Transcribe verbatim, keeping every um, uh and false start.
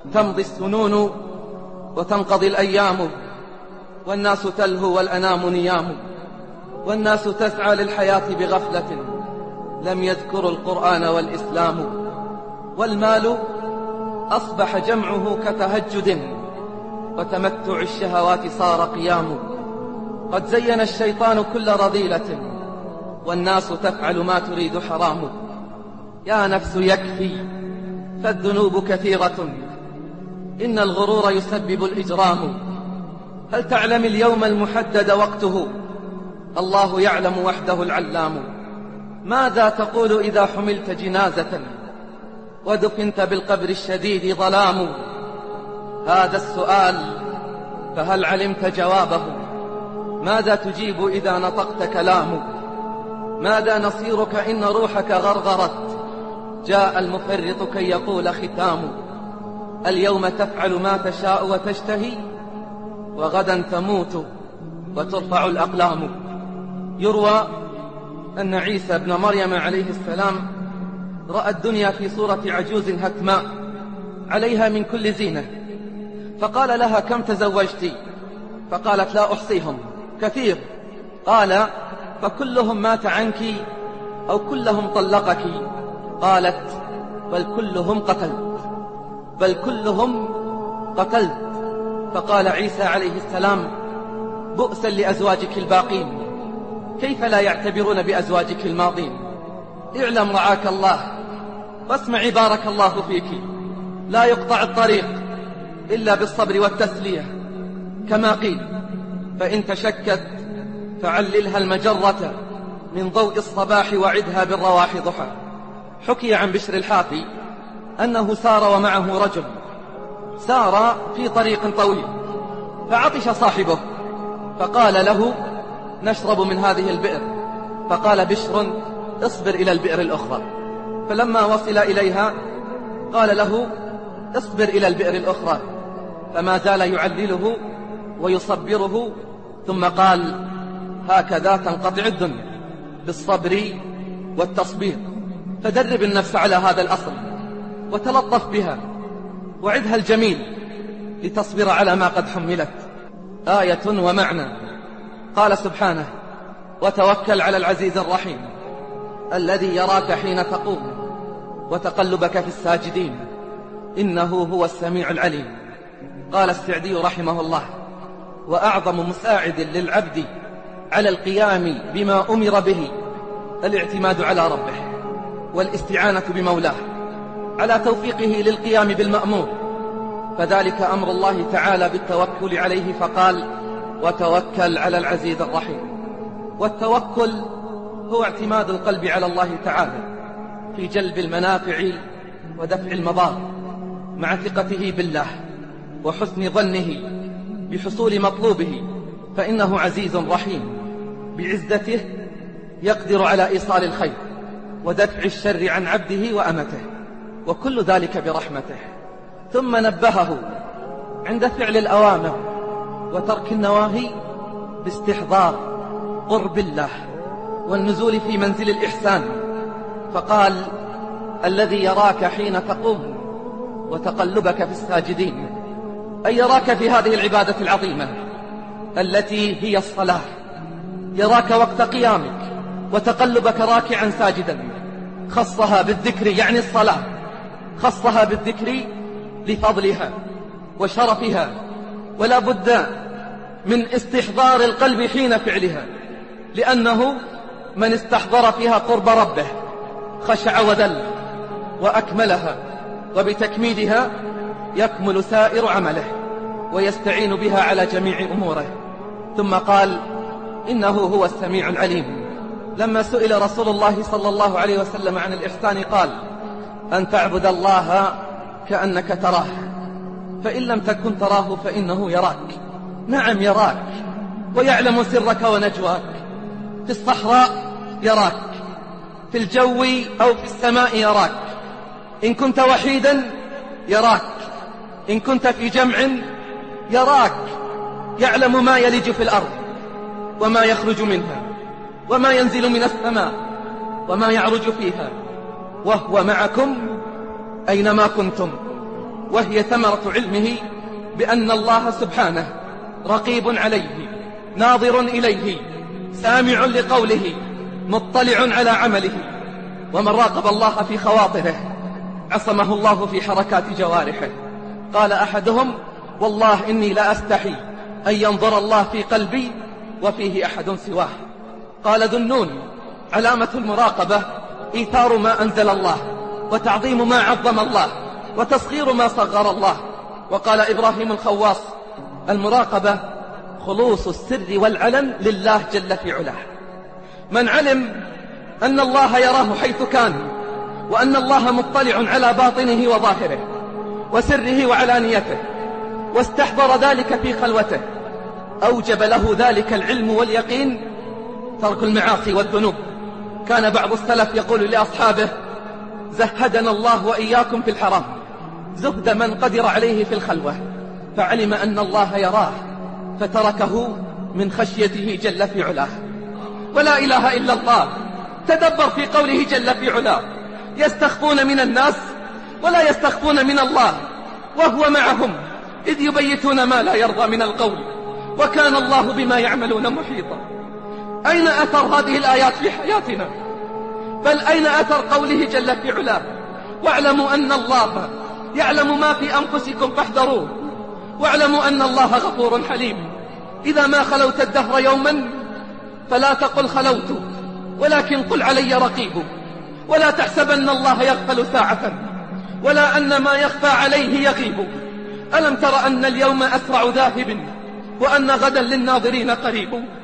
تمضي السنون وتنقضي الأيام، والناس تلهو والأنام نيام، والناس تسعى للحياة بغفلة لم يذكروا القرآن والإسلام، والمال أصبح جمعه كتهجد وتمتع الشهوات صار قيام، قد زين الشيطان كل رذيلة والناس تفعل ما تريد حرام، يا نفس يكفي فالذنوب كثيرة إن الغرور يسبب الإجرام، هل تعلم اليوم المحدد وقته الله يعلم وحده العلام، ماذا تقول إذا حملت جنازة ودفنت بالقبر الشديد ظلام، هذا السؤال فهل علمت جوابه، ماذا تجيب إذا نطقت كلام، ماذا نصيرك إن روحك غرغرت جاء المفرط كي يقول ختام، اليوم تفعل ما تشاء وتشتهي وغدا تموت وترفع الأقلام. يروى أن عيسى ابن مريم عليه السلام رأى الدنيا في صورة عجوز هتماء عليها من كل زينة، فقال لها كم تزوجت؟ فقالت لا أحصيهم كثير. قال فكلهم مات عنك أو كلهم طلقك؟ قالت بل كلهم قتلت، بل كلهم قتلت. فقال عيسى عليه السلام بؤسا لأزواجك الباقين، كيف لا يعتبرون بأزواجك الماضين؟ اعلم رعاك الله واسمعي بارك الله فيك، لا يقطع الطريق إلا بالصبر والتسلية كما قيل، فإن تشكت فعللها المجرة من ضوء الصباح وعدها بالرواح ضحى. حكي عن بشر الحافي أنه سار ومعه رجل، سار في طريق طويل فعطش صاحبه فقال له نشرب من هذه البئر، فقال بشر اصبر إلى البئر الأخرى، فلما وصل إليها قال له اصبر إلى البئر الأخرى، فما زال يعلله ويصبره، ثم قال هكذا تنقطع الدنيا بالصبر والتصبير، فدرب النفس على هذا الأصل وتلطف بها وعدها الجميل لتصبر على ما قد حملت. آية ومعنى. قال سبحانه وتوكل على العزيز الرحيم الذي يراك حين تقوم وتقلبك في الساجدين إنه هو السميع العليم. قال السعدي رحمه الله وأعظم مساعد للعبد على القيام بما أمر به الاعتماد على ربه والاستعانة بمولاه على توفيقه للقيام بالمأمور، فذلك أمر الله تعالى بالتوكل عليه، فقال وتوكل على العزيز الرحيم. والتوكل هو اعتماد القلب على الله تعالى في جلب المنافع ودفع المضار مع ثقته بالله وحسن ظنه بحصول مطلوبه، فإنه عزيز رحيم بعزته يقدر على إيصال الخير ودفع الشر عن عبده وأمته، وكل ذلك برحمته. ثم نبهه عند فعل الأوامر وترك النواهي باستحضار قرب الله والنزول في منزل الإحسان، فقال الذي يراك حين تقوم وتقلبك في الساجدين، أي يراك في هذه العبادة العظيمة التي هي الصلاة، يراك وقت قيامك وتقلبك راكعا ساجدا، خصها بالذكر يعني الصلاة خصها بالذكر لفضلها وشرفها، ولا بد من استحضار القلب حين فعلها، لأنه من استحضر فيها قرب ربه خشع وذل وأكملها، وبتكميلها يكمل سائر عمله ويستعين بها على جميع أموره. ثم قال إنه هو السميع العليم. لما سئل رسول الله صلى الله عليه وسلم عن الإحسان قال أن تعبد الله كأنك تراه، فإن لم تكن تراه فإنه يراك. نعم يراك ويعلم سرك ونجواك، في الصحراء يراك، في الجو أو في السماء يراك، إن كنت وحيدا يراك، إن كنت في جمع يراك، يعلم ما يلج في الأرض وما يخرج منها وما ينزل من السماء وما يعرج فيها، وهو معكم أينما كنتم. وهي ثمرة علمه بأن الله سبحانه رقيب عليه، ناظر إليه، سامع لقوله، مطلع على عمله. ومن راقب الله في خواطره عصمه الله في حركات جوارحه. قال أحدهم: والله إني لا أستحي أن ينظر الله في قلبي وفيه أحد سواه. قال ذو النون: علامة المراقبة إيثار ما أنزل الله، وتعظيم ما عظم الله، وتصغير ما صغر الله. وقال إبراهيم الخواص: المراقبة خلوص السر والعلن لله جل في علاه. من علم أن الله يراه حيث كان، وأن الله مطلع على باطنه وظاهره وسره وعلانيته، واستحضر ذلك في خلوته، أوجب له ذلك العلم واليقين ترك المعاصي والذنوب. كان بعض السلف يقول لأصحابه: زهدنا الله وإياكم في الحرام زهد من قدر عليه في الخلوة، فعلم أن الله يراه فتركه من خشيته جل في علاه. ولا إله إلا الله. تدبر في قوله جل في علاه: يستخفون من الناس ولا يستخفون من الله وهو معهم إذ يبيتون ما لا يرضى من القول وكان الله بما يعملون محيطا. أين أثر هذه الآيات في حياتنا؟ بل أين أثر قوله جل في علاه: واعلموا أن الله يعلم ما في أنفسكم فاحذروه واعلموا أن الله غفور حليم. إذا ما خلوت الدهر يوما فلا تقل خلوت، ولكن قل علي رقيب. ولا تحسبن الله يغفل ساعة ولا أن ما يخفى عليه يغيب. ألم تر أن اليوم أسرع ذاهب وأن غدا للناظرين قريب.